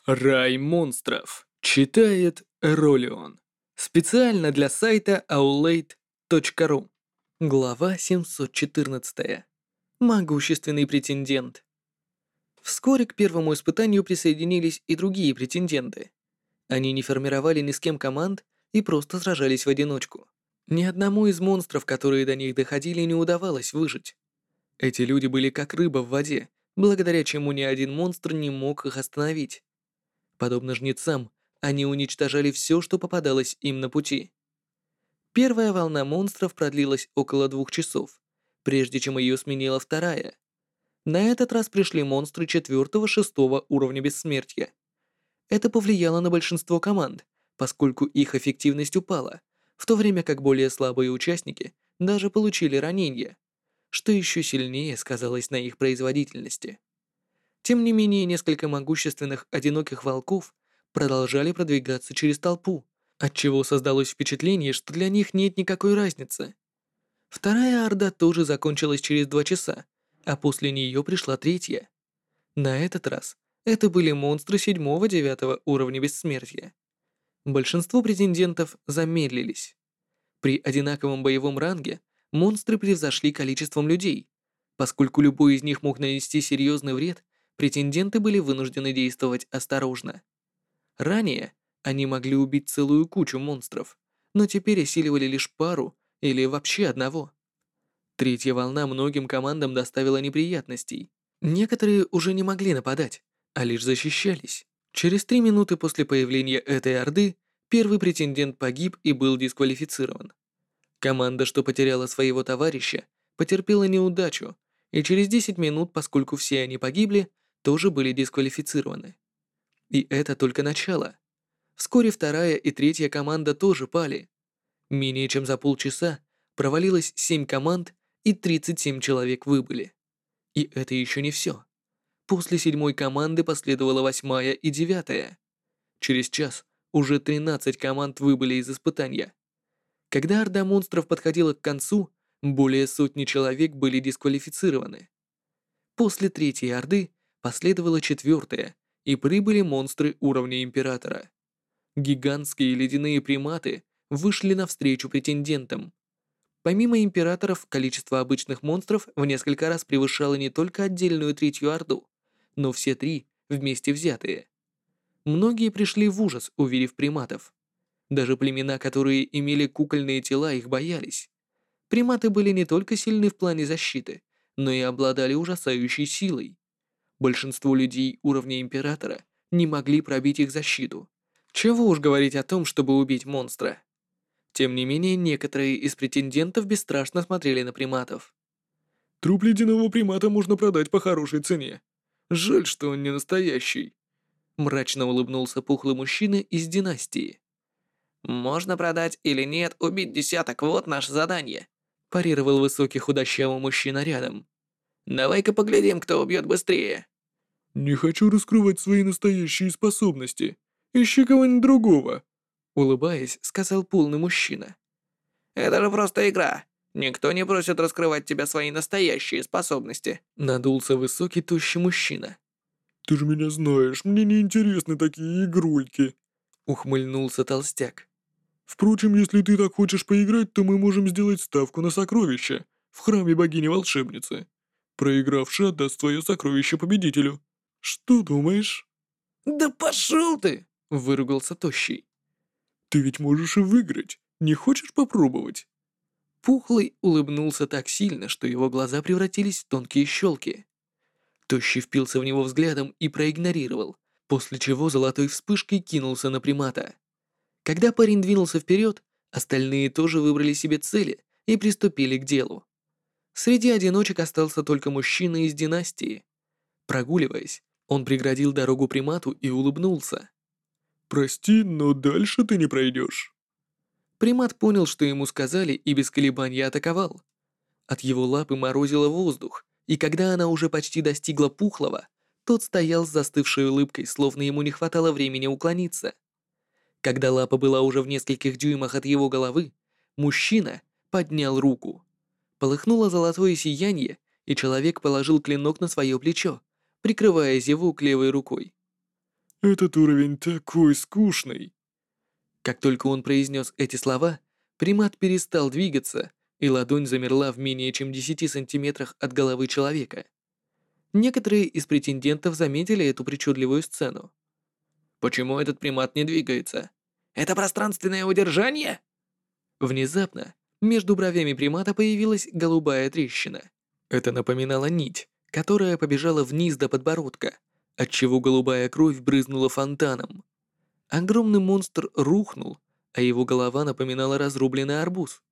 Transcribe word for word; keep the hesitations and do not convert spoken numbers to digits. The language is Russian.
Рай монстров. Читает Ролион. Специально для сайта аулейт точка ру. Глава семьсот четырнадцать. Могущественный претендент. Вскоре к первому испытанию присоединились и другие претенденты. Они не формировали ни с кем команд и просто сражались в одиночку. Ни одному из монстров, которые до них доходили, не удавалось выжить. Эти люди были как рыба в воде, благодаря чему ни один монстр не мог их остановить. Подобно жнецам, они уничтожали все, что попадалось им на пути. Первая волна монстров продлилась около двух часов, прежде чем ее сменила вторая. На этот раз пришли монстры четвертого-шестого уровня бессмертия. Это повлияло на большинство команд, поскольку их эффективность упала, в то время как более слабые участники даже получили ранения, что еще сильнее сказалось на их производительности. Тем не менее, несколько могущественных одиноких волков продолжали продвигаться через толпу, отчего создалось впечатление, что для них нет никакой разницы. Вторая орда тоже закончилась через два часа, а после нее пришла третья. На этот раз это были монстры седьмого-девятого уровня бессмертия. Большинство претендентов замедлились. При одинаковом боевом ранге монстры превзошли количеством людей. Поскольку любой из них мог нанести серьезный вред, претенденты были вынуждены действовать осторожно. Ранее они могли убить целую кучу монстров, но теперь осиливали лишь пару или вообще одного. Третья волна многим командам доставила неприятностей. Некоторые уже не могли нападать, а лишь защищались. Через три минуты после появления этой орды первый претендент погиб и был дисквалифицирован. Команда, что потеряла своего товарища, потерпела неудачу, и через десять минут, поскольку все они погибли, тоже были дисквалифицированы. И это только начало. Вскоре вторая и третья команда тоже пали. Менее чем за полчаса провалилось семь команд, и тридцать семь человек выбыли. И это еще не все. После седьмой команды последовала восьмая и девятая. Через час уже тринадцать команд выбыли из испытания. Когда орда монстров подходила к концу, более сотни человек были дисквалифицированы. После третьей орды последовала четвертая, и прибыли монстры уровня Императора. Гигантские ледяные приматы вышли навстречу претендентам. Помимо Императоров, количество обычных монстров в несколько раз превышало не только отдельную третью орду, но все три вместе взятые. Многие пришли в ужас, увидев приматов. Даже племена, которые имели кукольные тела, их боялись. Приматы были не только сильны в плане защиты, но и обладали ужасающей силой. Большинство людей уровня Императора не могли пробить их защиту. Чего уж говорить о том, чтобы убить монстра. Тем не менее, некоторые из претендентов бесстрашно смотрели на приматов. Труп ледяного примата можно продать по хорошей цене. Жаль, что он не настоящий. Мрачно улыбнулся пухлый мужчина из династии. «Можно продать или нет, убить десяток, вот наше задание», парировал высокий худощавый мужчина рядом. «Давай-ка поглядим, кто убьет быстрее». «Не хочу раскрывать свои настоящие способности. Ищи кого-нибудь другого», — улыбаясь, сказал полный мужчина. «Это же просто игра. Никто не просит раскрывать тебе свои настоящие способности», — надулся высокий тощий мужчина. «Ты же меня знаешь, мне не интересны такие игрульки», — ухмыльнулся толстяк. «Впрочем, если ты так хочешь поиграть, то мы можем сделать ставку на сокровища в храме богини-волшебницы. Проигравший отдаст свое сокровище победителю. Что думаешь?» «Да пошел ты!» — выругался тощий. «Ты ведь можешь и выиграть. Не хочешь попробовать?» Пухлый улыбнулся так сильно, что его глаза превратились в тонкие щелки. Тощий впился в него взглядом и проигнорировал, после чего золотой вспышкой кинулся на примата. Когда парень двинулся вперед, остальные тоже выбрали себе цели и приступили к делу. Среди одиночек остался только мужчина из династии. Прогуливаясь, он преградил дорогу примату и улыбнулся. «Прости, но дальше ты не пройдешь». Примат понял, что ему сказали, и без колебаний атаковал. От его лапы морозило воздух, и когда она уже почти достигла пухлого, тот стоял с застывшей улыбкой, словно ему не хватало времени уклониться. Когда лапа была уже в нескольких дюймах от его головы, мужчина поднял руку. Полыхнуло золотое сияние, и человек положил клинок на свое плечо, прикрывая зевок левой рукой. Этот уровень такой скучный. Как только он произнес эти слова, примат перестал двигаться, и ладонь замерла в менее чем десяти сантиметрах от головы человека. Некоторые из претендентов заметили эту причудливую сцену. Почему этот примат не двигается? Это пространственное удержание? Внезапно между бровями примата появилась голубая трещина. Это напоминало нить, которая побежала вниз до подбородка, отчего голубая кровь брызнула фонтаном. Огромный монстр рухнул, а его голова напоминала разрубленный арбуз.